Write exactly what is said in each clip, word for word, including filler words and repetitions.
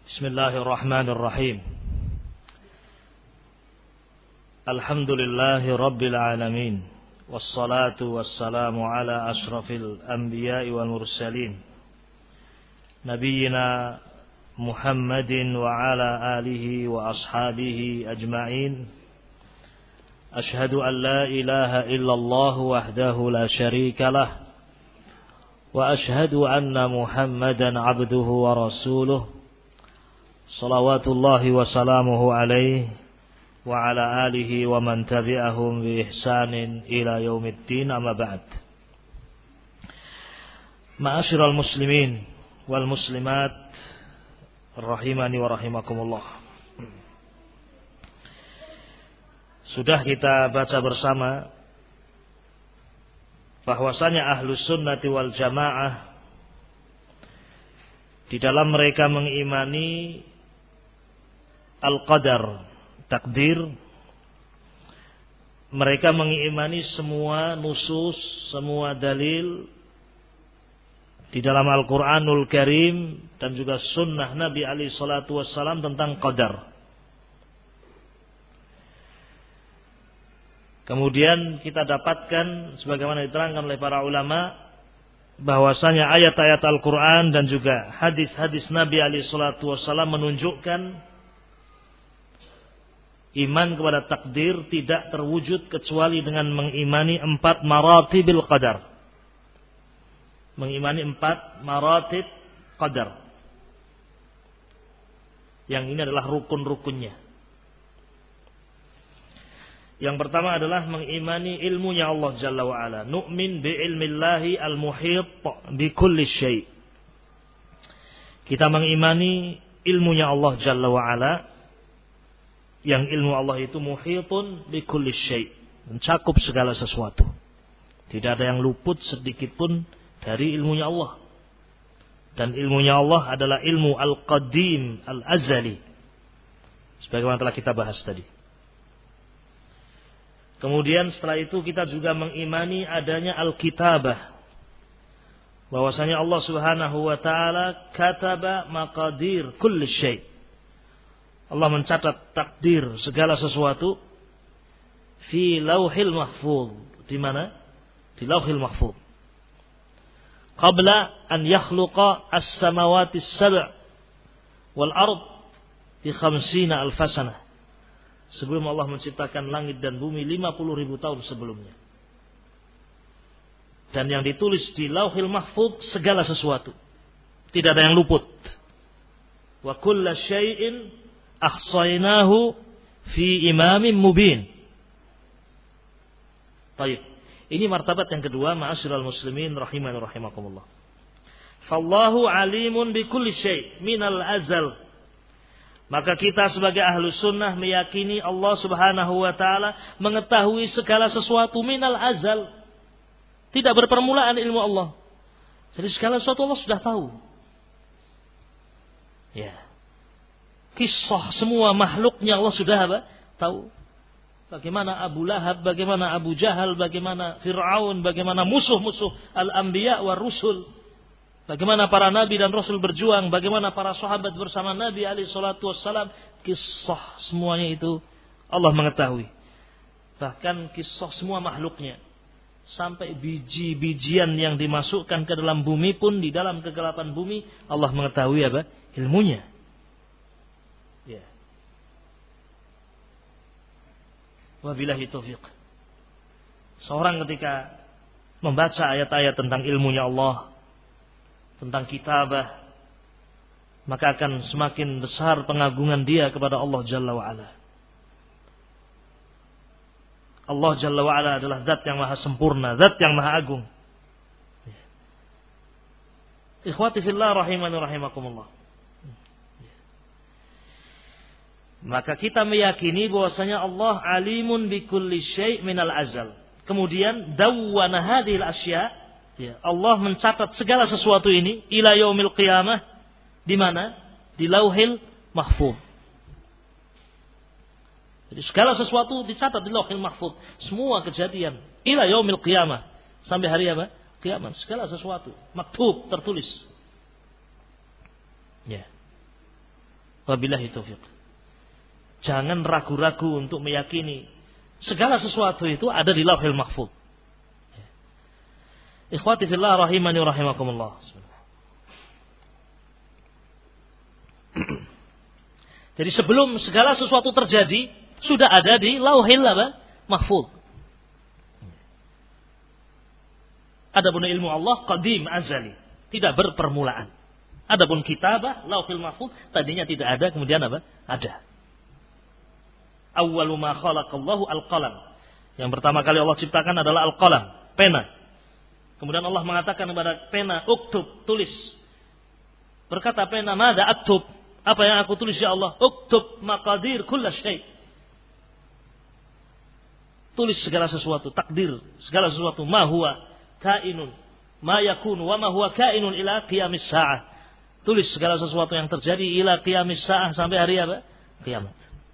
Bismillahirrahmanirrahim. Alhamdulillahi Rabbil alamin. Wassalatu wassalamu ala ashrafil anbiya'i wal mursalin, Nabiyyina Muhammadin wa ala alihi wa ashabihi ajma'in. Ashhadu an la ilaha illallah wahdahu la syarika lah, wa ashhadu anna Muhammadan abduhu wa rasuluh, salawatullahi wa salamuhu alaihi wa ala alihi wa man tabi'ahum bi ihsanin ila yaumiddin, amma ba'd. Ma'asyiral muslimin wal muslimat rahimani wa rahimakumullah. Sudah kita baca bersama bahwasanya Ahlus Sunnati wal Jamaah di dalam mereka mengimani Al-Qadar, takdir. Mereka mengimani semua nusus, semua dalil di dalam Al-Quranul Karim dan juga sunnah Nabi alaihi salatu wassalam tentang qadar. Kemudian kita dapatkan sebagaimana diterangkan oleh para ulama bahwasanya ayat-ayat Al-Quran dan juga hadis-hadis Nabi alaihi salatu wassalam menunjukkan iman kepada takdir tidak terwujud kecuali dengan mengimani empat maratibil qadar. Mengimani empat maratib qadar. Yang ini adalah rukun-rukunnya. Yang pertama adalah mengimani ilmunya Allah Jalla wa'ala. Nu'min bi'ilmillahi al-muhit bi kulli syai'. Kita mengimani ilmunya Allah Jalla wa'ala, yang ilmu Allah itu muhitun bi kulli syai', mencakup segala sesuatu. Tidak ada yang luput sedikit pun dari ilmunya Allah. Dan ilmunya Allah adalah ilmu al-qadim, al-azali, sebagaimana telah kita bahas tadi. Kemudian setelah itu kita juga mengimani adanya al-kitabah, bahwasanya Allah Subhanahu wa taala kataba maqadir kulli syai'. Allah mencatat takdir segala sesuatu fi lauhil mahfuz. Di mana? Di lauhil mahfuz. Qabla an yakhluqa as-samawati as-sab' wal ard bi khamsina alf sanah. Sebelum Allah menciptakan langit dan bumi lima puluh ribu tahun sebelumnya. Dan yang ditulis di lauhil mahfuz segala sesuatu. Tidak ada yang luput. Wa kullu syai'in ahsaynahu fi imamin mubin. Baik. Ini martabat yang kedua, ma'asyiral muslimin rahimani rahimakumullah. Fallahu alimun bi kulli syai' minal azal. Maka kita sebagai ahlus sunnah meyakini Allah Subhanahu wa taala mengetahui segala sesuatu minal azal. Tidak berpermulaan ilmu Allah. Jadi segala sesuatu Allah sudah tahu. Ya. Kisah semua makhluknya Allah sudah apa? Tahu. Bagaimana Abu Lahab, bagaimana Abu Jahal, bagaimana Fir'aun, bagaimana musuh-musuh al-anbiya wa rusul. Bagaimana para nabi dan rasul berjuang, bagaimana para sahabat bersama Nabi alaihi salatu wassalam. Kisah semuanya itu Allah mengetahui. Bahkan kisah semua makhluknya. Sampai biji-bijian yang dimasukkan ke dalam bumi pun, di dalam kegelapan bumi, Allah mengetahui apa? Ilmunya. Ya. Wabillahi taufiq. Seorang ketika membaca ayat-ayat tentang ilmunya Allah, tentang kitabah, maka akan semakin besar pengagungan dia kepada Allah Jalla wa'ala. Allah Jalla wa'ala adalah zat yang maha sempurna, zat yang maha agung. Ya. Ikhwati fillah rahimani rahimakumullah. Maka kita meyakini bahwasanya Allah alimun bi kulli syai' minal azal. Kemudian dawwana hadhil asya', ya, Allah mencatat segala sesuatu ini ila yaumil qiyamah. Di mana? Di lauhil mahfuz. Jadi segala sesuatu dicatat di lauhil mahfuz. Semua kejadian ila yaumil qiyamah, sampai hari apa? Kiamat. Segala sesuatu maktub, tertulis. Ya. Wabillahi taufiq. Jangan ragu-ragu untuk meyakini segala sesuatu itu ada di Lauhil Mahfuz. Ikhwati fillah rahimani rahimakumullah. Jadi sebelum segala sesuatu terjadi sudah ada di Lauhil Mahfuz. Adapun ilmu Allah qadim azali, tidak berpermulaan. Adapun kitabah Lauhil Mahfuz tadinya tidak ada, kemudian apa? Ada. Awwalu ma khalaqallahu al-qalam. Yang pertama kali Allah ciptakan adalah al-qalam, pena. Kemudian Allah mengatakan kepada pena, uktub, tulis. Berkata pena, madza aktub? Apa yang aku tulis ya Allah? Uktub maqadir kulla syai'. Tulis segala sesuatu, takdir segala sesuatu, ma huwa kainun, ma yakunu wa ma huwa kainun ila qiyamis sa'ah. Tulis segala sesuatu yang terjadi ila qiyamis sa'ah, sampai hari apa? Kiamat.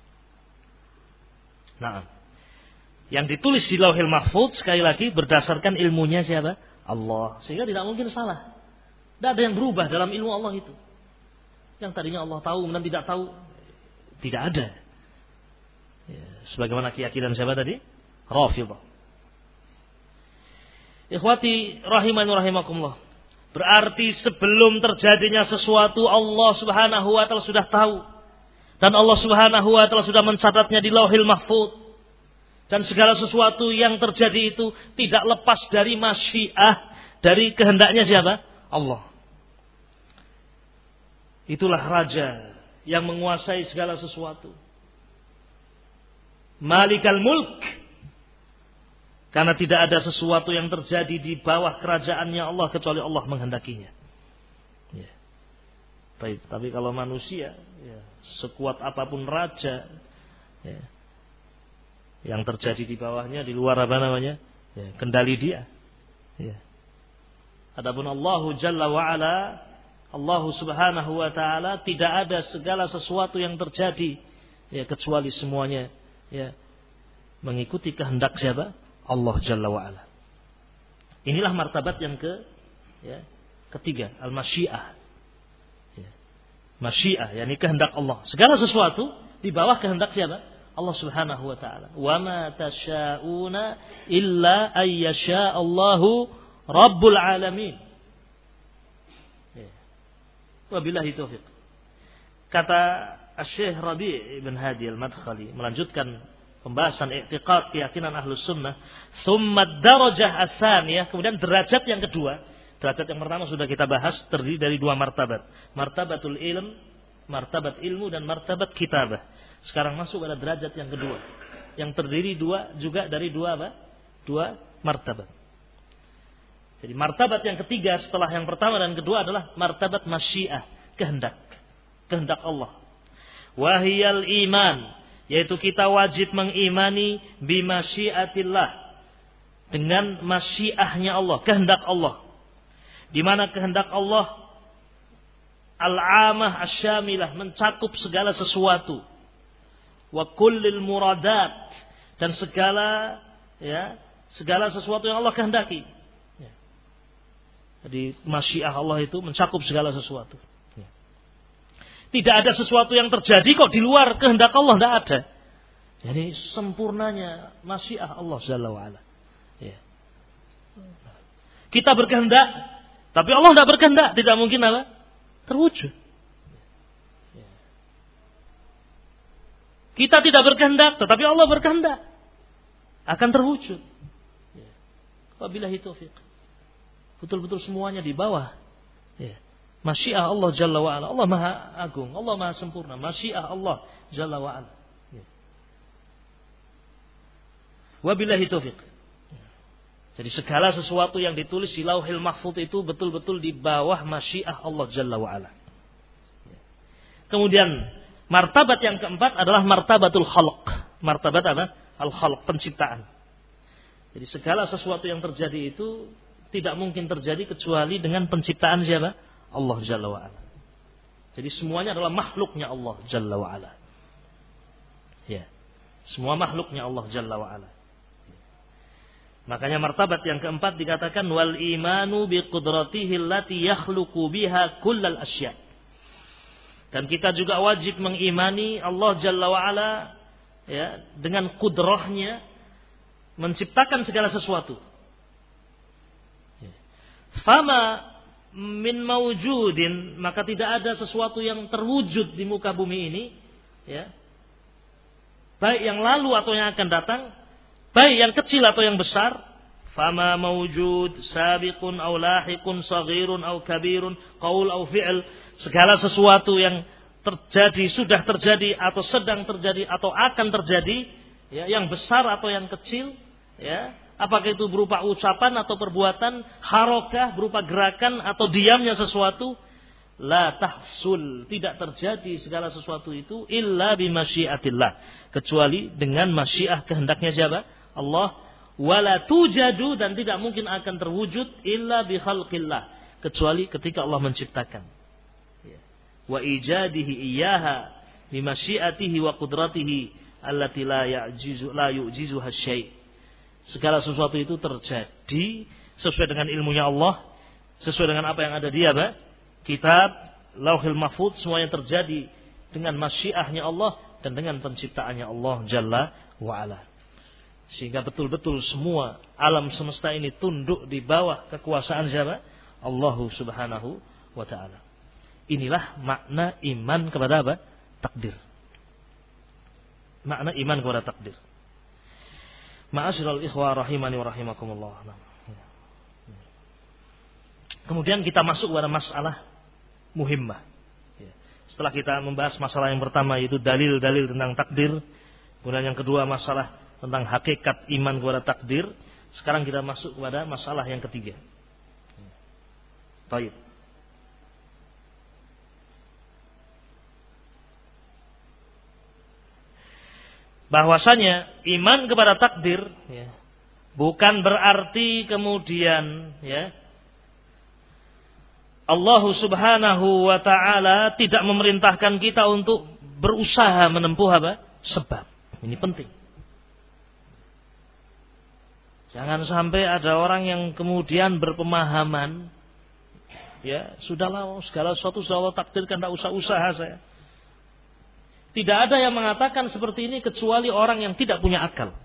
Nah, yang ditulis di Lauhil Mahfuz sekali lagi berdasarkan ilmunya siapa? Allah. Sehingga tidak mungkin salah. Tidak ada yang berubah dalam ilmu Allah itu. Yang tadinya Allah tahu kemudian tidak tahu, tidak ada. Ya, sebagaimana keyakinan siapa tadi? Rafidhah. Ikhwati rahimani rahimakumullah. Berarti sebelum terjadinya sesuatu Allah Subhanahu wa taala sudah tahu. Dan Allah Subhanahu wa taala sudah mencatatnya di Lauhil Mahfuz. Dan segala sesuatu yang terjadi itu tidak lepas dari masyiah, dari kehendaknya siapa? Allah. Itulah raja yang menguasai segala sesuatu. Malikal mulk. Karena tidak ada sesuatu yang terjadi di bawah kerajaannya Allah kecuali Allah menghendakinya. Ya. Tapi, tapi kalau manusia, ya, sekuat apapun raja, ya, yang terjadi di bawahnya di luar apa namanya, ya, kendali dia. Ya. Adapun Allahu Jalla wa Ala, Allah Subhanahu wa taala, tidak ada segala sesuatu yang terjadi, ya, kecuali semuanya, ya, mengikuti kehendak siapa? Allah Jalla wa Ala. Inilah martabat yang ke ya, ketiga, al-masyiah. Ya. Masyiah, yakni kehendak Allah. Segala sesuatu di bawah kehendak siapa? Allah Subhanahu wa taala. Wa ma tasya'una illa ay yasha Allahu Rabbul alamin. Ya. Wabillahi taufiq. Kata Asy-Syaikh Rabi' Ibn Hadi Al-Madkhali melanjutkan pembahasan i'tiqad keyakinan Ahlus Sunnah, tsumma darajah as-tsaniyah, kemudian derajat yang kedua. Derajat yang pertama sudah kita bahas, terdiri dari dua martabat. Martabatul ilm, martabat ilmu, dan martabat kitabah. Sekarang masuk pada derajat yang kedua, yang terdiri dua juga dari dua apa? Dua martabat. Jadi martabat yang ketiga setelah yang pertama dan kedua adalah martabat masyiah, kehendak. Kehendak Allah. Wahiyal iman, yaitu kita wajib mengimani bimasyiatillah, dengan masyiahnya Allah, kehendak Allah. Di mana kehendak Allah al-amah asyamilah, mencakup segala sesuatu. Wa kullil muradat, dan segala ya, segala sesuatu yang Allah kehendaki. Ya. Jadi masyiah Allah itu mencakup segala sesuatu. Tidak ada sesuatu yang terjadi kok di luar kehendak Allah, tidak ada. Jadi sempurnanya masyiah Allah Jalla wa Ala. Ya. Kita berkehendak, tapi Allah tidak berkehendak, tidak mungkin apa? Terwujud. Ya. Kita tidak berkehendak, tetapi Allah berkehendak, akan terwujud. Ya. Wabillahi taufiq. Betul-betul semuanya di bawah. Ya. Masyiah Allah Jalla wa Ala. Allah Maha Agung, Allah Maha Sempurna. Masyiah Allah Jalla wa Ala. Ya. Wabillahi taufiq. Jadi segala sesuatu yang ditulis di Lauhil Mahfuz itu betul-betul di bawah masyiah Allah Jalla wa Ala. Ya. Kemudian martabat yang keempat adalah martabatul khalq. Martabat apa? Al-khalq, penciptaan. Jadi segala sesuatu yang terjadi itu tidak mungkin terjadi kecuali dengan penciptaan siapa? Allah Jalla wa'ala. Jadi semuanya adalah makhluknya Allah Jalla wa'ala. Ya. Semua makhluknya Allah Jalla wa'ala. Makanya martabat yang keempat dikatakan wal imanu bi qudratihi allati yakhluqu biha kullal asya. Dan kita juga wajib mengimani Allah Jalla wa'ala ya, dengan kudrahnya menciptakan segala sesuatu. Fama min mawjudin, maka tidak ada sesuatu yang terwujud di muka bumi ini, ya, baik yang lalu atau yang akan datang, baik yang kecil atau yang besar. Fama mawjud sabiqun aw lahiqun saghirun aw kabirun qaul aw fi'l, segala sesuatu yang terjadi, sudah terjadi atau sedang terjadi atau akan terjadi, ya, yang besar atau yang kecil, ya, apakah itu berupa ucapan atau perbuatan, harokah berupa gerakan atau diamnya sesuatu, la tahsul, tidak terjadi segala sesuatu itu illa bimasyiatillah, kecuali dengan masyiah kehendaknya siapa? Allah. Wala tujadu, dan tidak mungkin akan terwujud illa bi khalqillah, kecuali ketika Allah menciptakan. Wa ijadihi iyyaha bi masyiatihi wa qudratihi allati la ya'jizu la yu'jizuha syai'. Segala sesuatu itu terjadi sesuai dengan ilmunya Allah, sesuai dengan apa yang ada di apa? Kitab, Lauhul Mahfuz, semuanya terjadi dengan masyiahnya Allah dan dengan penciptaannya Allah Jalla wa Ala. Sehingga betul-betul semua alam semesta ini tunduk di bawah kekuasaan siapa? Allah Subhanahu wa taala. Inilah makna iman kepada apa? Takdir. Makna iman kepada takdir. Ma'asyiral ikhwah rahimani wa rahimakumullah. Kemudian kita masuk pada masalah muhimmah. Setelah kita membahas masalah yang pertama, yaitu dalil-dalil tentang takdir, kemudian yang kedua masalah tentang hakikat iman kepada takdir, sekarang kita masuk kepada masalah yang ketiga. Baik. Bahwasanya iman kepada takdir, ya, bukan berarti kemudian, ya, Allah Subhanahu wa taala tidak memerintahkan kita untuk berusaha menempuh apa? Sebab. Ini penting. Jangan sampai ada orang yang kemudian berpemahaman, ya, sudahlah segala sesuatu sudah Allah takdirkan, tidak usah usaha saya. Tidak ada yang mengatakan seperti ini kecuali orang yang tidak punya akal.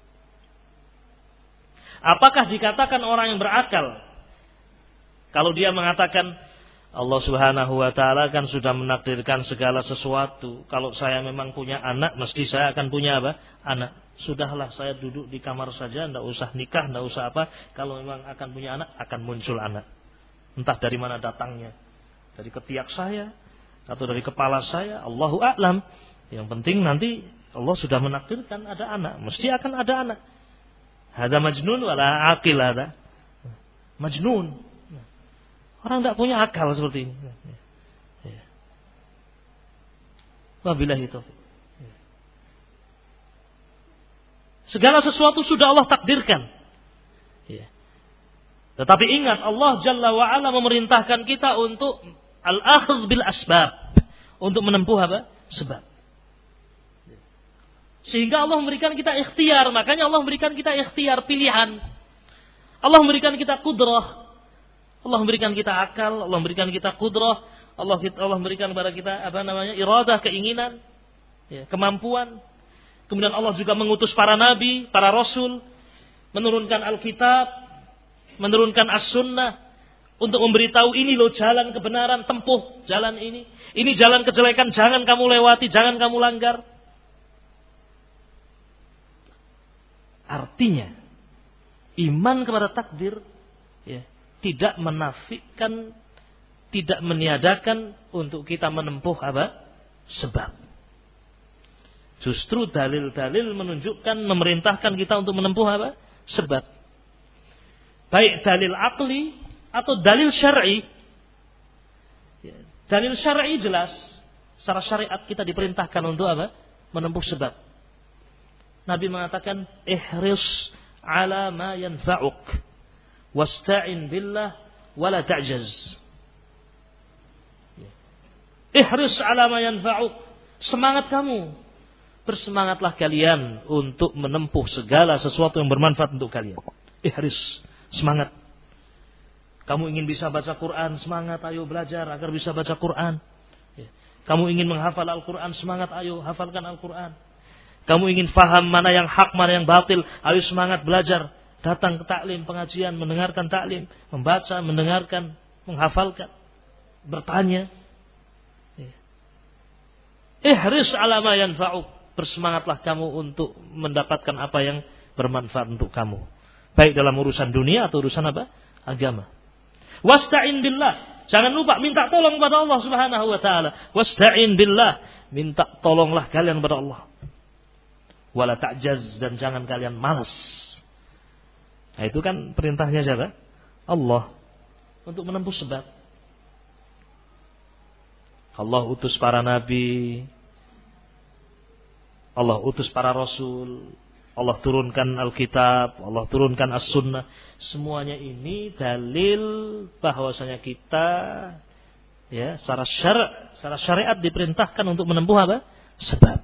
Apakah dikatakan orang yang berakal kalau dia mengatakan Allah Subhanahu wa taala kan sudah menakdirkan segala sesuatu, kalau saya memang punya anak mesti saya akan punya apa? Anak. Sudahlah saya duduk di kamar saja, tidak usah nikah, tidak usah apa, kalau memang akan punya anak akan muncul anak. Entah dari mana datangnya, dari ketiak saya atau dari kepala saya, Allahu a'lam. Yang penting nanti Allah sudah menakdirkan ada anak, mesti akan ada anak. Hada majnun wala aqil hada. Majnun. Orang tidak punya akal seperti ini. Wabillahi taufiq. Segala sesuatu sudah Allah takdirkan. Tetapi ingat, Allah Jalla wa'ala memerintahkan kita untuk al-akhdh bil asbab, untuk menempuh apa? Sebab. Sehingga Allah memberikan kita ikhtiar. Makanya Allah memberikan kita ikhtiar, pilihan. Allah memberikan kita kudrah. Allah memberikan kita akal. Allah memberikan kita kudrah. Allah Allah memberikan kepada kita apa namanya? Iradah, keinginan, ya, kemampuan. Kemudian Allah juga mengutus para nabi, para rasul, menurunkan Alkitab, menurunkan As-Sunnah untuk memberitahu ini loh jalan kebenaran, tempuh jalan ini. Ini jalan kejelekan, jangan kamu lewati, jangan kamu langgar. Artinya, iman kepada takdir, ya, tidak menafikan, tidak meniadakan untuk kita menempuh apa? Sebab. Justru dalil-dalil menunjukkan, memerintahkan kita untuk menempuh apa? Sebab. Baik dalil akli atau dalil syar'i. Dalil syar'i jelas, secara syariat kita diperintahkan untuk apa? Menempuh sebab. Nabi mengatakan, ihris ala ma yanfa'uk, wasta'in billah, wala ta'jaz. Ihris ala ma yanfa'uk, semangat kamu. Bersemangatlah kalian untuk menempuh segala sesuatu yang bermanfaat untuk kalian. Ihris, semangat. Kamu ingin bisa baca Quran, semangat, ayo belajar agar bisa baca Quran. Kamu ingin menghafal Al-Quran, semangat, ayo hafalkan Al-Quran. Kamu ingin faham mana yang hak, mana yang batil, ayo semangat belajar. Datang ke taklim, pengajian, mendengarkan taklim, membaca, mendengarkan, menghafalkan, bertanya. Ihris ala ma yanfa'uk. Bersemangatlah kamu untuk mendapatkan apa yang bermanfaat untuk kamu. Baik dalam urusan dunia atau urusan apa? Agama. Wasta'in billah. Jangan lupa minta tolong kepada Allah Subhanahu wa taala. Wasta'in billah, minta tolonglah kalian kepada Allah. Wala ta'jaz, dan jangan kalian malas. Nah, itu kan perintahnya siapa? Allah untuk menempuh sebab. Allah utus para nabi, Allah utus para rasul, Allah turunkan Alkitab, Allah turunkan As-Sunnah. Semuanya ini dalil bahwasanya kita ya secara syara', secara syariat diperintahkan untuk menempuh apa? Sebab.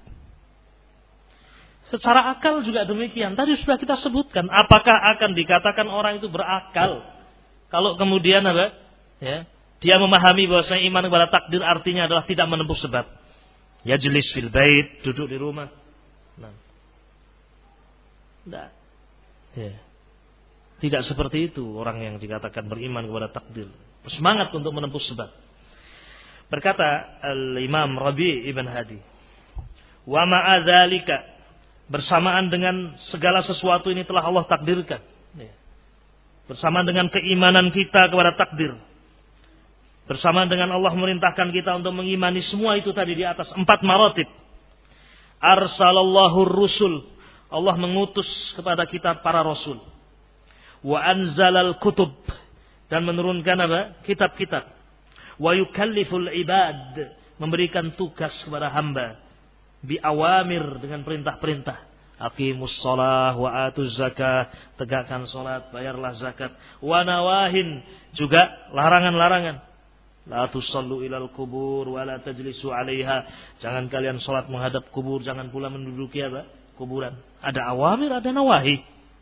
Secara akal juga demikian. Tadi sudah kita sebutkan, apakah akan dikatakan orang itu berakal kalau kemudian apa? Ya, dia memahami bahwasanya iman kepada takdir artinya adalah tidak menempuh sebab. Ya jelis fil bait, duduk di rumah. Nah. Tidak. Ya. Tidak seperti itu orang yang dikatakan beriman kepada takdir. Semangat untuk menempuh sebab. Berkata Al-Imam Rabi' Ibn Hadi, wa ma'a dzalika, bersamaan dengan segala sesuatu ini telah Allah takdirkan. Ya. Bersamaan dengan keimanan kita kepada takdir. Bersamaan dengan Allah merintahkan kita untuk mengimani semua itu tadi di atas empat maratib. Arsalallahu rusul, Allah mengutus kepada kita para rasul. Wa anzalal kutub, dan menurunkan apa? Kitab-kitab. Wa yukalliful ibad, memberikan tugas kepada hamba. Bi awamir, dengan perintah-perintah. Aqimus shalah wa atuz zakah, tegakkan salat, bayarlah zakat. Wa nawahin, juga larangan-larangan. La tusallu ilal kubur wa la tajlisu 'alaiha. Jangan kalian salat menghadap kubur, jangan pula menduduki apa? Kuburan. Ada awamir, ada nawahi.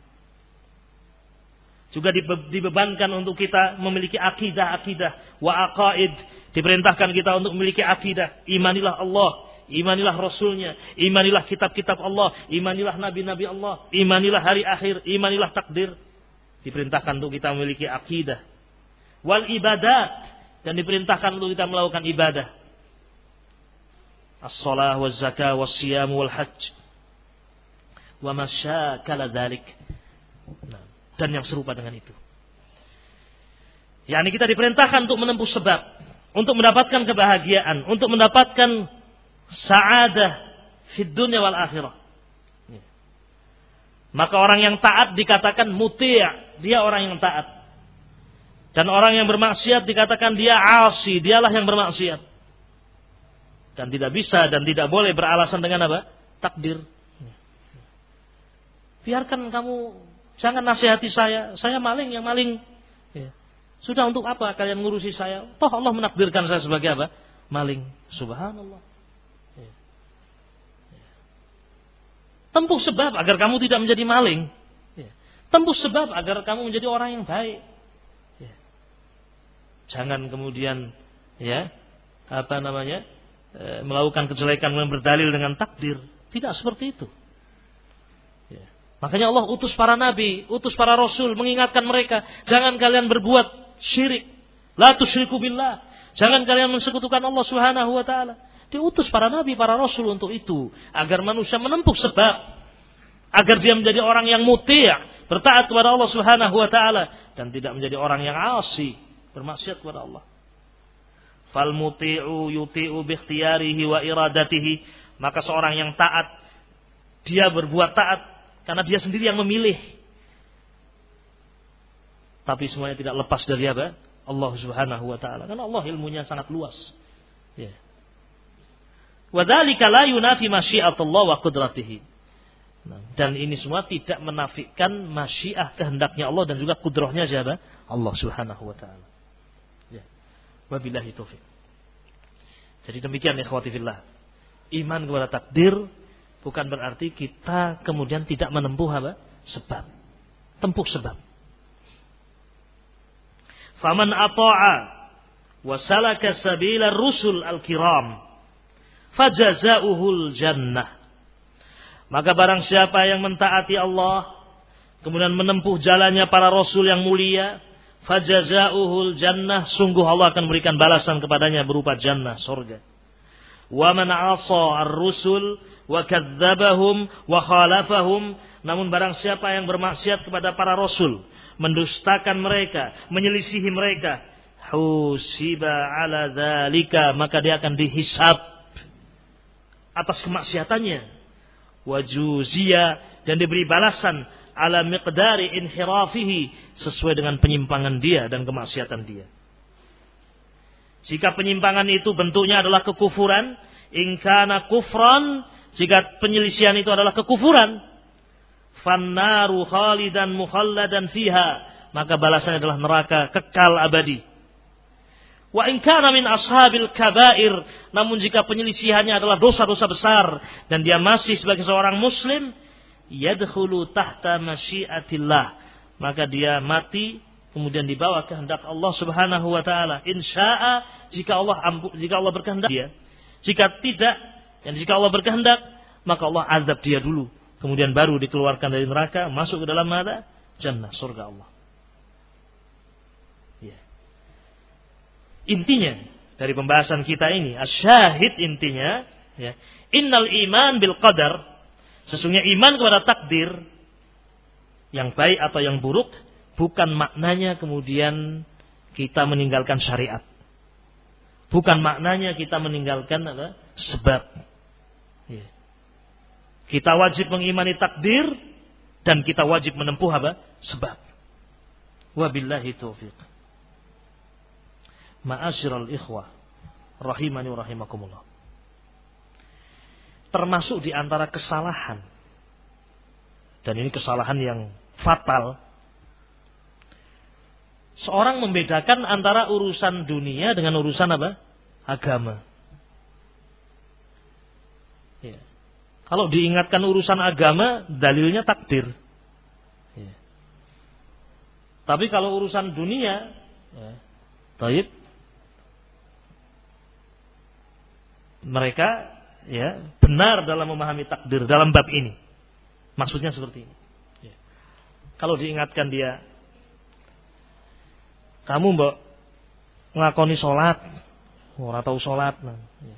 Juga dibebankan untuk kita memiliki akidah-akidah wa aqaid. Diperintahkan kita untuk memiliki akidah. Imanilah Allah, imanilah Rasulnya, imanilah kitab-kitab Allah, imanilah nabi-nabi Allah, imanilah hari akhir, imanilah takdir. Diperintahkan untuk kita memiliki akidah. Wal ibadat, dan diperintahkan untuk kita melakukan ibadah. As-shalah waz zakah was siyam wal hajj wa ma syakala dzalik. Nah, dan yang serupa dengan itu. yakni kita diperintahkan untuk menempuh sebab, untuk mendapatkan kebahagiaan, untuk mendapatkan sa'adah fid dunya wal akhirah. Maka orang yang taat dikatakan muti', dia orang yang taat. Dan orang yang bermaksiat dikatakan dia asi, dialah yang bermaksiat. Dan tidak bisa dan tidak boleh beralasan dengan apa? Takdir. Biarkan kamu, jangan nasihati saya, saya maling yang maling. Ya. Sudah, untuk apa kalian ngurusi saya? Toh Allah menakdirkan saya sebagai apa? Maling. Subhanallah. Ya. Ya. Tempuh sebab agar kamu tidak menjadi maling. Ya. Tempuh sebab agar kamu menjadi orang yang baik. Ya. Jangan kemudian ya apa namanya e, melakukan kejelekan yang berdalil dengan takdir. Tidak seperti itu. Ya. Makanya Allah utus para nabi, utus para rasul, mengingatkan mereka, jangan kalian berbuat syirik. La tusyriku billah. Jangan kalian mensekutukan Allah Subhanahu wa taala. Diutus para nabi, para rasul untuk itu, agar manusia menempuh sebab, agar dia menjadi orang yang muti', bertaat kepada Allah Subhanahu wa taala, dan tidak menjadi orang yang asi, bermaksiat kepada Allah. Fal muti'u yuti'u bi ikhtiyarihi wa iradatihi. Maka seorang yang taat, dia berbuat taat karena dia sendiri yang memilih. Tapi semuanya tidak lepas dari apa? Allah Subhanahu wa taala. Karena Allah ilmunya sangat luas. Ya. Wa dzalika la yunafi masyiatullah wa qudratihi. Nah, dan ini semua tidak menafikan masyiah, kehendaknya Allah, dan juga kudrahnya siapa? Allah Subhanahu wa taala. Ya. Wabillahi taufik. Jadi demikian ikhwati fillah. Iman kepada takdir bukan berarti kita kemudian tidak menempuh apa? Sebab. Tempuh sebab. Faman ata'a wa salaka sabila rusul al-kiram. fajazauhul jannah. Maka barang siapa yang mentaati Allah, kemudian menempuh jalannya para rasul yang mulia, fajazauhul jannah, sungguh Allah akan memberikan balasan kepadanya berupa jannah, surga. Wa man 'asa ar-rusul wa kadzdzabahum wa khalafahum, namun barang siapa yang bermaksiat kepada para rasul, mendustakan mereka, menyelisihi mereka, husiba ala dzalika, maka dia akan dihisab atas kemaksiatannya, wajuzia, dan diberi balasan ala miqdari inhirafihi, sesuai dengan penyimpangan dia dan kemaksiatan dia. Jika penyimpangan itu bentuknya adalah kekufuran, in kana kufran, jika penyelisihan itu adalah kekufuran, fannaru khalidan mukhalladan fiha, maka balasannya adalah neraka kekal abadi. Wa in kana min ashabil kabair, namun jika penyelisihannya adalah dosa-dosa besar dan dia masih sebagai seorang muslim, yadkhulu tahta masyiatillah, maka dia mati kemudian dibawa kehendak Allah Subhanahu wa taala. Insya'a, jika Allah ampu, jika Allah berkehendak dia. Jika tidak, dan jika Allah berkehendak, maka Allah azab dia dulu, kemudian baru dikeluarkan dari neraka, masuk ke dalam mana? Jannah, surga Allah. Ya. Intinya dari pembahasan kita ini, asyahid intinya, ya, innal iman bil qadar, sesungguhnya iman kepada takdir yang baik atau yang buruk bukan maknanya kemudian kita meninggalkan syariat. Bukan maknanya kita meninggalkan apa? Sebab. Ya. Kita wajib mengimani takdir dan kita wajib menempuh apa? Sebab. Wabillahi taufiq. Ma'asyiral ikhwah rahimani wa rahimakumullah. Termasuk di antara kesalahan, dan ini kesalahan yang fatal, seorang membedakan antara urusan dunia dengan urusan apa? Agama. Ya. Kalau diingatkan urusan agama, dalilnya takdir. Ya. Tapi kalau urusan dunia, ya, taib, mereka ya benar dalam memahami takdir dalam bab ini. Maksudnya seperti ini. Ya. Kalau diingatkan dia, kamu mbok nglakoni salat, ora tau salat. Nah, ya.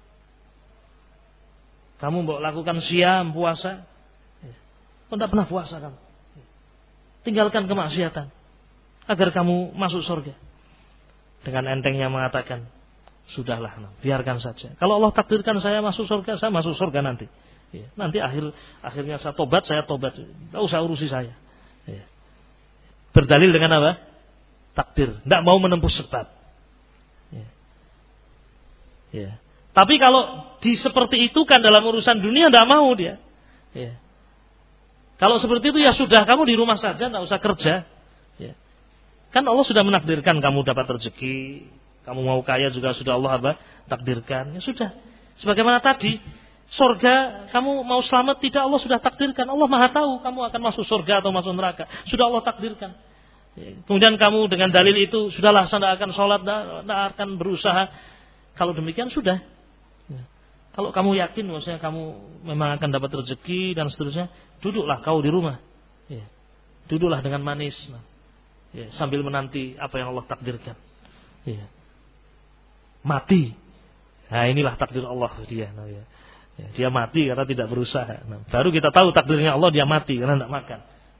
Kamu mbok lakukan siam, puasa, ya. Kok tidak pernah puasa kamu? Ya. Tinggalkan kemaksiatan agar kamu masuk surga. Dengan entengnya mengatakan, sudahlah, nah, biarkan saja. Kalau Allah takdirkan saya masuk surga, saya masuk surga nanti. Ya. Nanti akhir akhirnya saya tobat, saya tobat. Tidak usah urusi saya. Ya. Berdalil dengan apa? Takdir, tidak mau menempuh sebab. Ya. Ya. Tapi kalau di seperti itu kan dalam urusan dunia tidak mau dia. Ya. Kalau seperti itu ya sudah, kamu di rumah saja, tidak usah kerja. Ya. Kan Allah sudah menakdirkan kamu dapat rezeki, kamu mau kaya juga sudah Allah apa? Takdirkan. Ya sudah. Sebagaimana tadi, surga kamu mau selamat tidak, Allah sudah takdirkan. Allah Maha tahu kamu akan masuk surga atau masuk neraka. Sudah Allah takdirkan. Kemudian kamu dengan dalil itu, sudahlah saya tidak akan sholat, tidak akan berusaha. Kalau demikian sudah. Ya. Kalau kamu yakin maksudnya kamu memang akan dapat rezeki dan seterusnya, duduklah kau di rumah. Ya. Duduklah dengan manis. Ya. Sambil menanti apa yang Allah takdirkan. Ya. Mati. Nah inilah takdir Allah dia. Nah, ya. Ya. Dia mati karena tidak berusaha. Nah, baru kita tahu takdirnya Allah, dia mati karena tidak makan.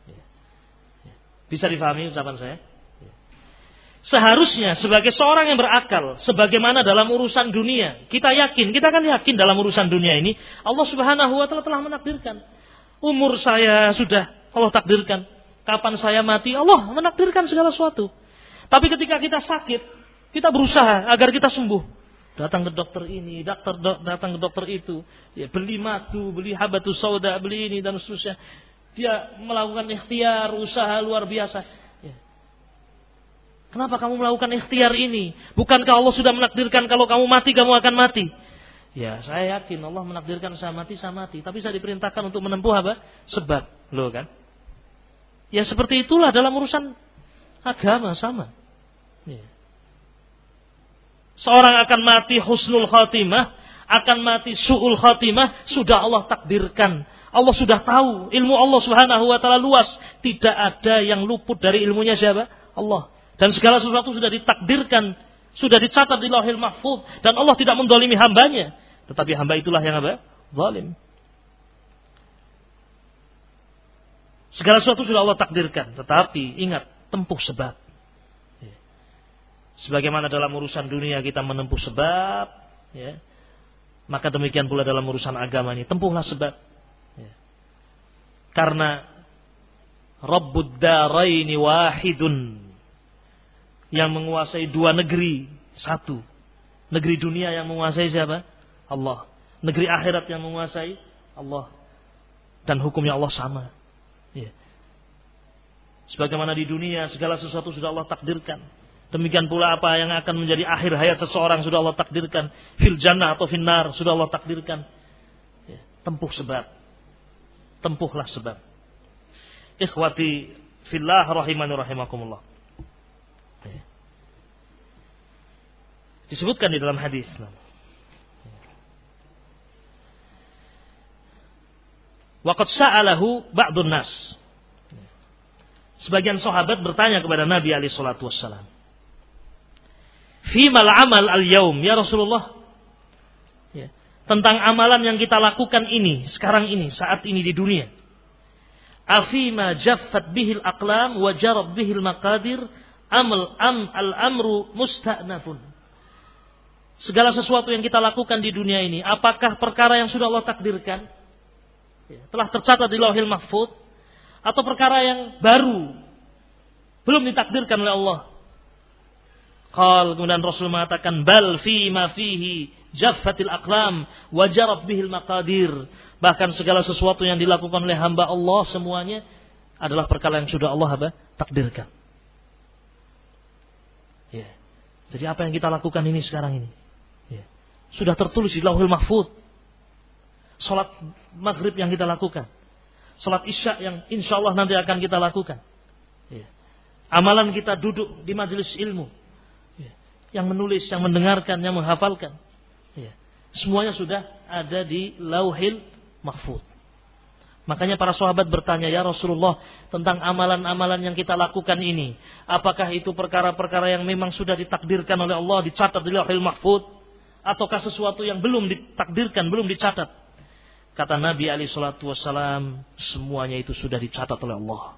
Bisa difahami ucapan saya? Seharusnya sebagai seorang yang berakal, sebagaimana dalam urusan dunia, kita yakin, kita kan yakin dalam urusan dunia ini, Allah Subhanahu wa taala telah menakdirkan. Umur saya sudah Allah takdirkan. Kapan saya mati, Allah menakdirkan segala sesuatu. Tapi ketika kita sakit, kita berusaha agar kita sembuh. Datang ke dokter ini, dokter datang ke dokter itu, ya, beli madu, beli habatus sauda, beli ini dan seterusnya. Dia melakukan ikhtiar, usaha luar biasa. Ya. Kenapa kamu melakukan ikhtiar ini? Bukankah Allah sudah menakdirkan kalau kamu mati, kamu akan mati? Ya, saya yakin Allah menakdirkan saya mati, saya mati. Tapi saya diperintahkan untuk menempuh apa? Sebab. Loh kan? Ya seperti itulah dalam urusan agama sama. Ya. Seorang akan mati husnul khatimah akan mati su'ul khatimah, sudah Allah takdirkan. Allah sudah tahu, ilmu Allah Subhanahu wa taala luas, tidak ada yang luput dari ilmunya siapa? Allah. Dan segala sesuatu sudah ditakdirkan, sudah dicatat di Lauhil Mahfuz, dan Allah tidak mendolimi hambanya. Tetapi hamba itulah yang apa? Zalim. Segala sesuatu sudah Allah takdirkan, tetapi ingat, tempuh sebab. Sebagaimana dalam urusan dunia kita menempuh sebab, ya, maka demikian pula dalam urusan agama ini, tempuhlah sebab. Ya. Karena Rabbud Daraini wahidun, yang menguasai dua negeri, satu. Negeri dunia yang menguasai siapa? Allah. Negeri akhirat yang menguasai Allah. Dan hukumnya Allah sama. Ya. Sebagaimana di dunia segala sesuatu sudah Allah takdirkan, demikian pula apa yang akan menjadi akhir hayat seseorang sudah Allah takdirkan. Fil jannah atau finnar sudah Allah takdirkan. Ya. Tempuh sebab. Tempuhlah sebab. Ikhwati fillah rahimani rahimakumullah. Ya. Disebutkan di dalam hadis. Waqad sa'alahu ba'dun nas. Sebagian sahabat bertanya kepada Nabi alaihi salatu wassalam. Fimal amal al-yaum ya Rasulullah. Ya. Tentang amalan yang kita lakukan ini, sekarang ini, saat ini di dunia. Afima jaffat bihil aqlam wa jarat bihil maqadir amal am al-amru musta'nafun. Segala sesuatu yang kita lakukan di dunia ini, apakah perkara yang sudah Allah takdirkan? Ya. Telah tercatat di Lauhil Mahfuz, atau perkara yang baru belum ditakdirkan oleh Allah? Qal, kemudian Rasul mengatakan, bal fi ma fihi jaffatil aqlam wa jarat bihil maqadir. Bahkan segala sesuatu yang dilakukan oleh hamba Allah semuanya adalah perkara yang sudah Allah apa? Takdirkan. Ya. Jadi apa yang kita lakukan ini sekarang ini, ya, sudah tertulis di Lauhul Mahfuz. Salat maghrib yang kita lakukan, salat isya yang insya Allah nanti akan kita lakukan, ya. Amalan kita duduk di majelis ilmu, yang menulis, yang mendengarkan, yang menghafalkan, ya. Semuanya sudah ada di Lauhil Mahfuz. Makanya para sahabat bertanya, ya Rasulullah, tentang amalan-amalan yang kita lakukan ini, apakah itu perkara-perkara yang memang sudah ditakdirkan oleh Allah, dicatat di Lauhil Mahfuz, ataukah sesuatu yang belum ditakdirkan, belum dicatat? Kata Nabi alaihi salatu wassalam, semuanya itu sudah dicatat oleh Allah.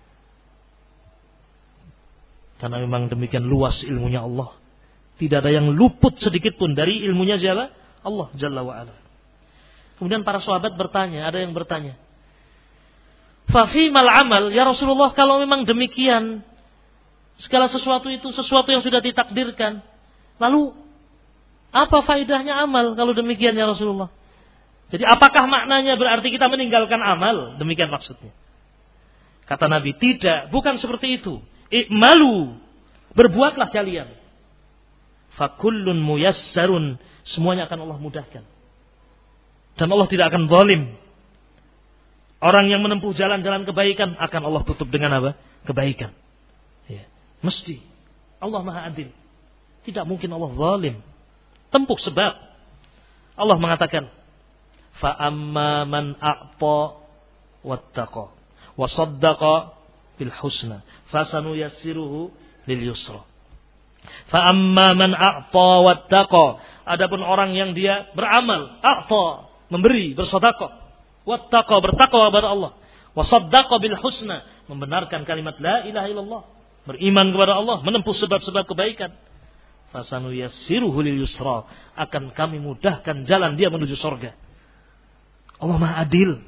Karena memang demikian luas ilmunya Allah. Tidak ada yang luput sedikit pun dari ilmunya siapa? Allah Jalla wa'ala. Kemudian para sahabat bertanya, ada yang bertanya, Fafimal amal, ya Rasulullah, kalau memang demikian, segala sesuatu itu sesuatu yang sudah ditakdirkan, lalu apa faedahnya amal kalau demikian ya Rasulullah? Jadi apakah maknanya berarti kita meninggalkan amal? Demikian maksudnya. Kata Nabi, tidak, bukan seperti itu. I'malu, berbuatlah kalian. Fakullun muyassarun, semuanya akan Allah mudahkan. Dan Allah tidak akan zalim. Orang yang menempuh jalan-jalan kebaikan akan Allah tutup dengan apa? Kebaikan. Ya. Mesti. Allah Maha Adil. Tidak mungkin Allah zalim. Tempuh sebab. Allah mengatakan, fa amma man a'ta wattaqa wa saddaqa bil husna fasanuyassiruhu lil yusra. Fa amma man a'ta wattaqa, adapun orang yang dia beramal, a'ta, memberi, bersedekah, wattaqa, bertakwa kepada Allah, wa saddaqa bil husna, membenarkan kalimat la ilaha illallah, beriman kepada Allah, menempuh sebab-sebab kebaikan, fasanuyassiruhu lil yusra, akan kami mudahkan jalan dia menuju surga. Allah Maha Adil.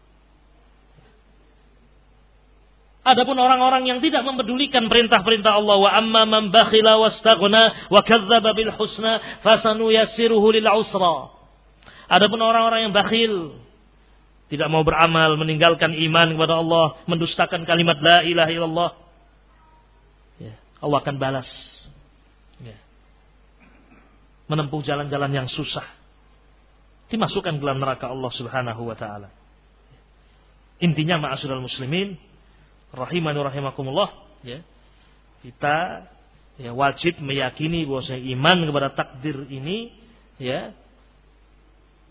Adapun orang-orang yang tidak mempedulikan perintah-perintah Allah, wa amma man bakhila wastaghna wa kadzdzaba bil husna fasanuyassiruhu lil usra. Adapun orang-orang yang bakhil, tidak mau beramal, meninggalkan iman kepada Allah, mendustakan kalimat la ilaha illallah, ya, Allah akan balas. Ya. Menempuh jalan-jalan yang susah, dimasukkan ke dalam neraka Allah Subhanahu wa taala. Intinya ma'asyiral muslimin rahimani rahimakumullah, ya. Kita ya wajib meyakini bahwa iman kepada takdir ini, ya,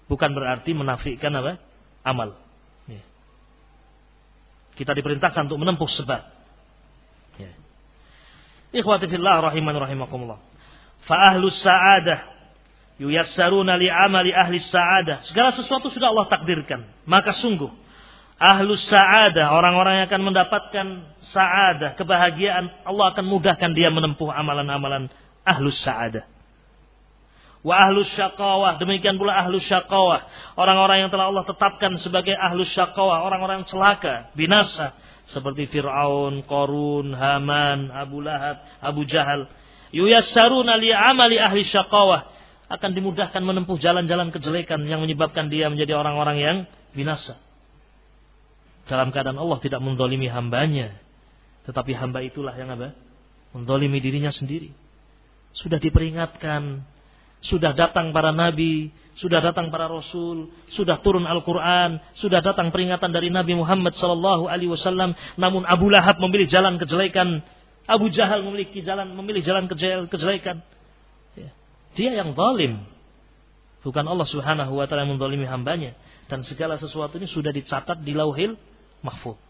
bukan berarti menafikan apa? Amal. Ya. Kita diperintahkan untuk menempuh sebab. Ya. Ikhwati fillah rahiman rahimakumullah. Fa ahlus sa'adah yuyassaruna li amali ahli sa'adah. Segala sesuatu sudah Allah takdirkan. Maka sungguh ahlus sa'adah, orang-orang yang akan mendapatkan sa'adah, kebahagiaan, Allah akan mudahkan dia menempuh amalan-amalan ahlus sa'adah. Wa ahlus syaqawah, demikian pula ahlus syaqawah, orang-orang yang telah Allah tetapkan sebagai ahlus syaqawah, orang-orang yang celaka, binasa, seperti Fir'aun, Qarun, Haman, Abu Lahab, Abu Jahal. Yuyassaruna li amali ahli syaqawah, akan dimudahkan menempuh jalan-jalan kejelekan yang menyebabkan dia menjadi orang-orang yang binasa. Dalam keadaan Allah tidak mendolimi hambanya, tetapi hamba itulah yang apa? Mendolimi dirinya sendiri. Sudah diperingatkan, sudah datang para nabi, sudah datang para rasul, sudah turun Al-Quran, sudah datang peringatan dari Nabi Muhammad sallallahu alaihi wasallam. Namun Abu Lahab memilih jalan kejelekan, Abu Jahal memiliki jalan memilih jalan kejelekan. Dia yang zalim, bukan Allah Subhanahu wa taala yang menzalimi hambanya. Dan segala sesuatu ini sudah dicatat di Lauhil Mahfuz.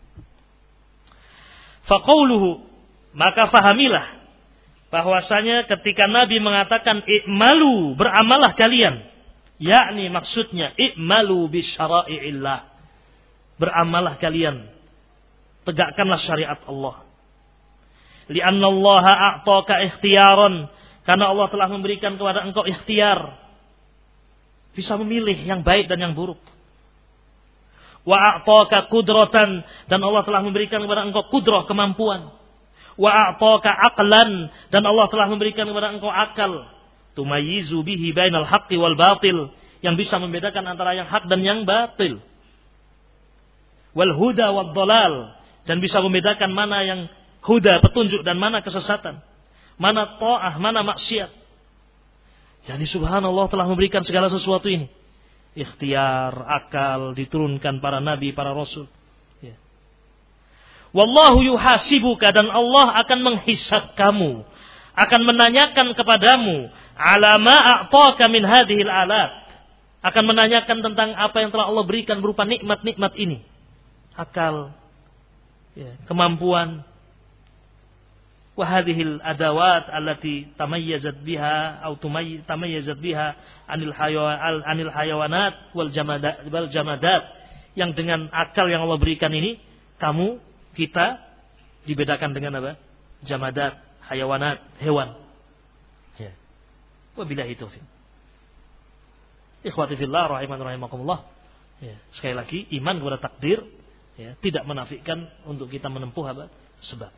Faqauluhu, maka fahamilah bahwasanya ketika Nabi mengatakan i'malu, beramalah kalian, yakni maksudnya i'malu bi syara'i'illah, beramalah kalian, tegakkanlah syariat Allah. Li'anna Allah a'taka ikhtiyaran, karena Allah telah memberikan kepada engkau ikhtiar, bisa memilih yang baik dan yang buruk. Wa a'taka qudratan, dan Allah telah memberikan kepada engkau kudrah, kemampuan. Wa a'taka aqlan, dan Allah telah memberikan kepada engkau akal. Tumayyizu bihi bainal haqqi wal batil, yang bisa membedakan antara yang hak dan yang batil. Wal huda wad dhalal, dan bisa membedakan mana yang huda, petunjuk, dan mana kesesatan. Mana ta'ah, mana maksiat. Yani subhanallah telah memberikan segala sesuatu ini. Ikhtiar, akal, diturunkan para nabi, para rasul. Ya. Wallahu yuhasibuka, dan Allah akan menghisab kamu, akan menanyakan kepadamu ala ma a'taka min hadhil alat, akan menanyakan tentang apa yang telah Allah berikan berupa nikmat-nikmat ini. Akal, ya, kemampuan, wa hadhil adawat allati tamayyazat biha atau tamayyazat biha anil hayawan anil hayawanat wal jamadat wal jamadat, yang dengan akal yang Allah berikan ini kamu, kita dibedakan dengan apa? Jamadat, hayawanat, hewan. Ya. Wabillahi taufiq. Ikhwati fillah rahiman rahimakumullah. Ya, sekali lagi iman kepada takdir, ya, tidak menafikan untuk kita menempuh apa? Sebab.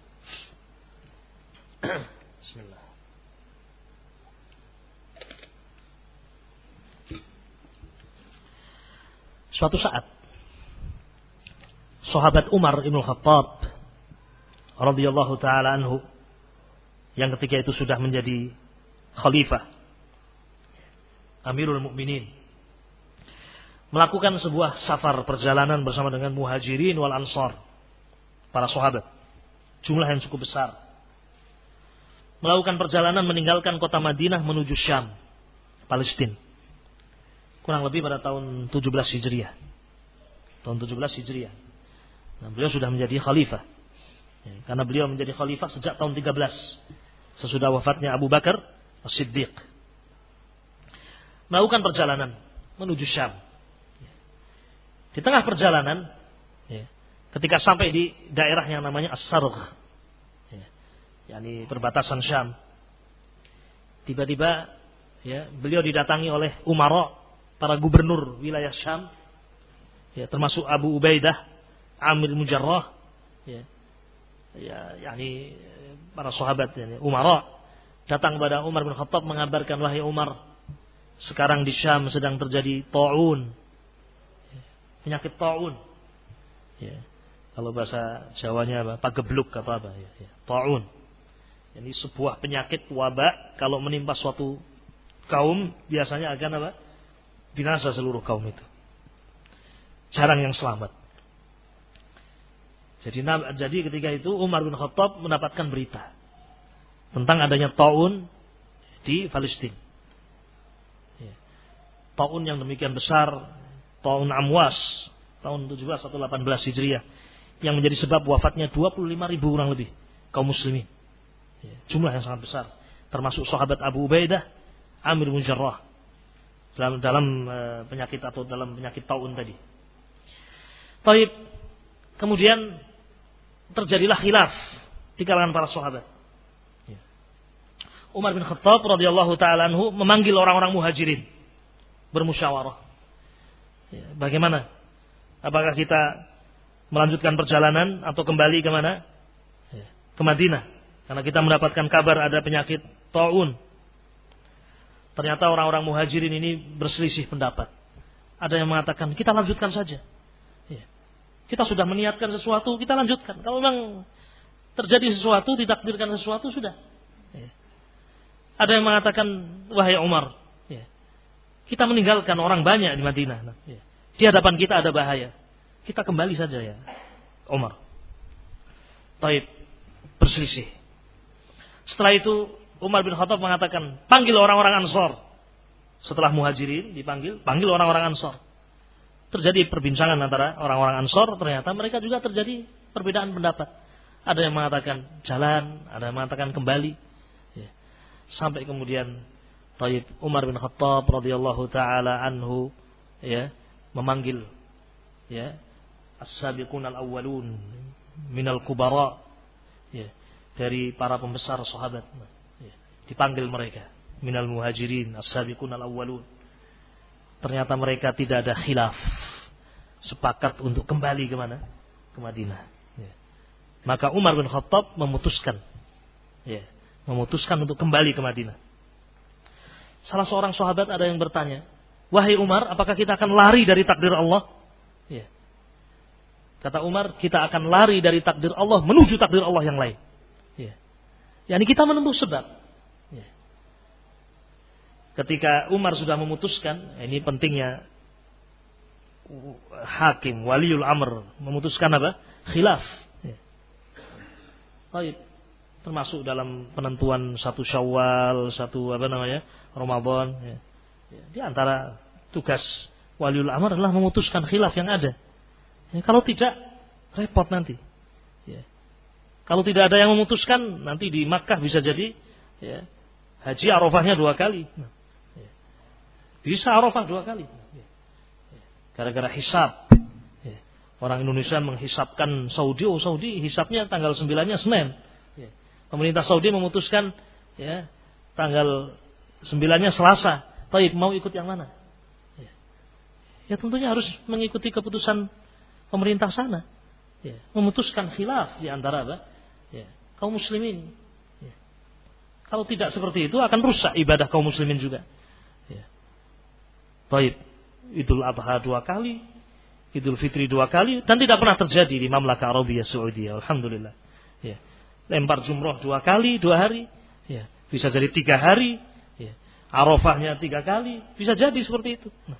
Bismillah. Suatu saat sahabat Umar Ibn Khattab radhiyallahu taala anhu, yang ketika itu sudah menjadi khalifah, Amirul Mukminin, melakukan sebuah safar perjalanan bersama dengan Muhajirin wal Ansar, para sahabat, jumlah yang cukup besar, melakukan perjalanan meninggalkan kota Madinah menuju Syam, Palestina. Kurang lebih pada tahun tujuh belas Hijriah. Tahun tujuh belas Hijriah. Nah, beliau sudah menjadi khalifah. Ya, karena beliau menjadi khalifah sejak tahun tiga belas. Sesudah wafatnya Abu Bakar As-Siddiq. Melakukan perjalanan menuju Syam. Ya. Di tengah perjalanan, ya, ketika sampai di daerah yang namanya As-Sargh, yakni perbatasan Syam, tiba-tiba, ya, beliau didatangi oleh umara, para gubernur wilayah Syam, ya, termasuk Abu Ubaidah, Amir Mujarrah, ya, ya, yakni para sahabat, ya, umara, datang kepada Umar bin Khattab mengabarkan, wahai Umar, sekarang di Syam sedang terjadi ta'un, ya, penyakit ta'un, ya, kalau bahasa Jawanya apa? Pagebluk atau apa, ya, ya, ta'un. Ini sebuah penyakit wabak, kalau menimpa suatu kaum biasanya akan apa? Binasa seluruh kaum itu. Jarang yang selamat. Jadi, jadi ketika itu Umar bin Khattab mendapatkan berita tentang adanya taun di Palestina. Ya. taun yang demikian besar, taun Amwas tahun tujuh belas atau delapan belas Hijriah, yang menjadi sebab wafatnya dua puluh lima ribu orang lebih kaum muslimin. Ya, jumlah yang sangat besar, termasuk sahabat Abu Ubaidah, Amir bin Jarrah dalam dalam uh, penyakit atau dalam penyakit taun tadi. Taib. Kemudian terjadilah khilaf di kalangan para sahabat. Ya. Umar bin Khattab radhiyallahu taala anhu memanggil orang-orang muhajirin bermusyawarah. Ya, bagaimana? Apakah kita melanjutkan perjalanan atau kembali ke mana? Ya, ke Madinah. Karena kita mendapatkan kabar ada penyakit taun. Ternyata orang-orang muhajirin ini berselisih pendapat. Ada yang mengatakan kita lanjutkan saja. Ya. Kita sudah meniatkan sesuatu, kita lanjutkan. Kalau memang terjadi sesuatu, ditakdirkan sesuatu, sudah. Ya. Ada yang mengatakan, wahai Umar, ya, kita meninggalkan orang banyak di Madinah. Nah, ya. Di hadapan kita ada bahaya. Kita kembali saja ya, Umar. Taib, berselisih. Setelah itu Umar bin Khattab mengatakan, panggil orang-orang Ansar. Setelah muhajirin dipanggil, panggil orang-orang Ansar. Terjadi perbincangan antara orang-orang Ansar, ternyata mereka juga terjadi perbedaan pendapat. Ada yang mengatakan jalan, ada yang mengatakan kembali. Ya. Sampai kemudian Taib Umar bin Khattab radhiyallahu taala anhu ya memanggil ya as-sabiqun al-awwalun minal kubara ya dari para pembesar sahabat ya, dipanggil mereka minal muhajirin as-sabiqun al-awwalun. Ternyata mereka tidak ada khilaf, sepakat untuk kembali ke mana? Ke Madinah ya. Maka Umar bin Khattab memutuskan ya memutuskan untuk kembali ke Madinah. Salah seorang sahabat ada yang bertanya, wahai Umar, apakah kita akan lari dari takdir Allah? Ya. Kata Umar, kita akan lari dari takdir Allah menuju takdir Allah yang lain. Ya. Yani kita menempuh sebab. Ya. Ketika Umar sudah memutuskan, ini pentingnya hakim, waliul amr memutuskan apa? Khilaf. Ya. Baik. Termasuk dalam penentuan satu Syawal, satu apa namanya Ramadan. Ya. Ya. Di antara tugas waliul amr adalah memutuskan khilaf yang ada. Ya, kalau tidak, repot nanti. Ya. Kalau tidak ada yang memutuskan, nanti di Makkah bisa jadi ya, haji Arafahnya dua kali. Nah, ya. Bisa Arafah dua kali. Ya. Ya. Gara-gara hisab. Ya. Orang Indonesia menghisapkan Saudi, oh Saudi hisapnya tanggal sembilannya Senin. Ya. Pemerintah Saudi memutuskan ya, tanggal sembilannya Selasa. Taib, mau ikut yang mana? Ya. Ya tentunya harus mengikuti keputusan pemerintah sana, ya, memutuskan khilaf di antara apa? Ya, kaum muslimin. Ya. Kalau tidak seperti itu akan rusak ibadah kaum muslimin juga. Ya. Taib, Idul Adha dua kali, Idul Fitri dua kali, dan tidak pernah terjadi di Mamlaka Arabia Saudi. Alhamdulillah. Ya. Lempar jumroh dua kali, dua hari, ya. Bisa jadi tiga hari, ya. Arafahnya tiga kali, bisa jadi seperti itu. Nah.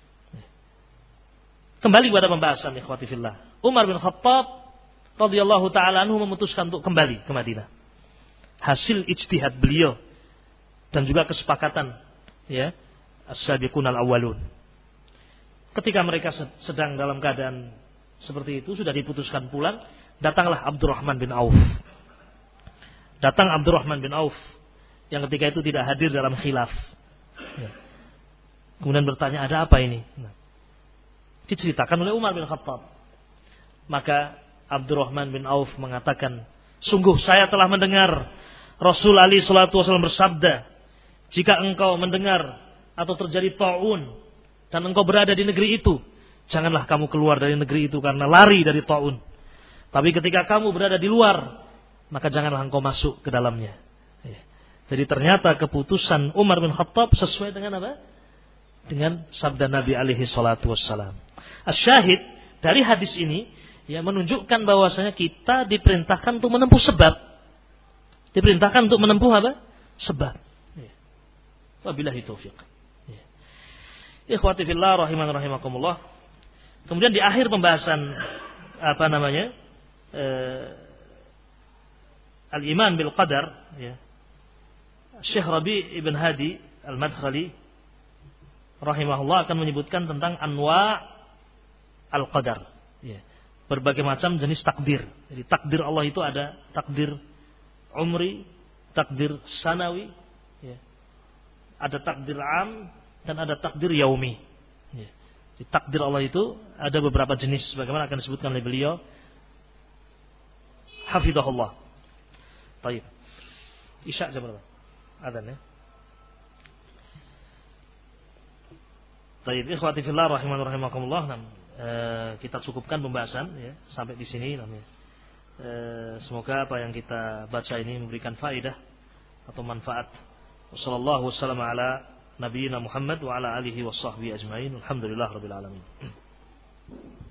Kembali kepada pembahasan ikhwati fillah. Umar bin Khattab radhiyallahu taala anhu memutuskan untuk kembali ke Madinah. Hasil ijtihad beliau dan juga kesepakatan ya as-sabiqun al-awwalun. Ketika mereka sedang dalam keadaan seperti itu sudah diputuskan pulang, datanglah Abdurrahman bin Auf. Datang Abdurrahman bin Auf yang ketika itu tidak hadir dalam khilaf. Ya. Kemudian bertanya, ada apa ini? Nah, diceritakan oleh Umar bin Khattab. Maka Abdurrahman bin Auf mengatakan, sungguh saya telah mendengar Rasul alaihi salatu wasallam bersabda, jika engkau mendengar atau terjadi ta'un dan engkau berada di negeri itu, janganlah kamu keluar dari negeri itu karena lari dari ta'un. Tapi ketika kamu berada di luar, maka janganlah engkau masuk ke dalamnya. Jadi ternyata keputusan Umar bin Khattab sesuai dengan apa? Dengan sabda Nabi alaihi salatu wassalam. Asyahid dari hadis ini ya menunjukkan bahwasanya kita diperintahkan untuk menempuh sebab. Diperintahkan untuk menempuh apa? Sebab. Ya. Wabillahi taufiq. Ya. Ikhwati fillah rahiman rahimakumullah. Kemudian di akhir pembahasan apa namanya? Eh, Al-Iman bil Qadar ya. Syekh Rabi' ibn Hadi Al-Madkhali rahimahullah akan menyebutkan tentang anwa' al-qadar. Ya. Berbagai macam jenis takdir. Jadi takdir Allah itu ada takdir umri, takdir sanawi, ya. Ada takdir am dan ada takdir yaumi. Ya. Jadi takdir Allah itu ada beberapa jenis. Bagaimana akan disebutkan oleh beliau. Hafidhahullah. Baik. Isya jam berapa? Adzan ya. Baik, ikhwati fillah rahiman rahimakumullah. Nah, e, kita cukupkan pembahasan ya sampai di sini namanya. E, semoga apa yang kita baca ini memberikan faedah atau manfaat. Wassallallahu wasallam ala nabiyyina Muhammad wa ala alihi washabbihi ajmain. Alhamdulillah rabbil alamin.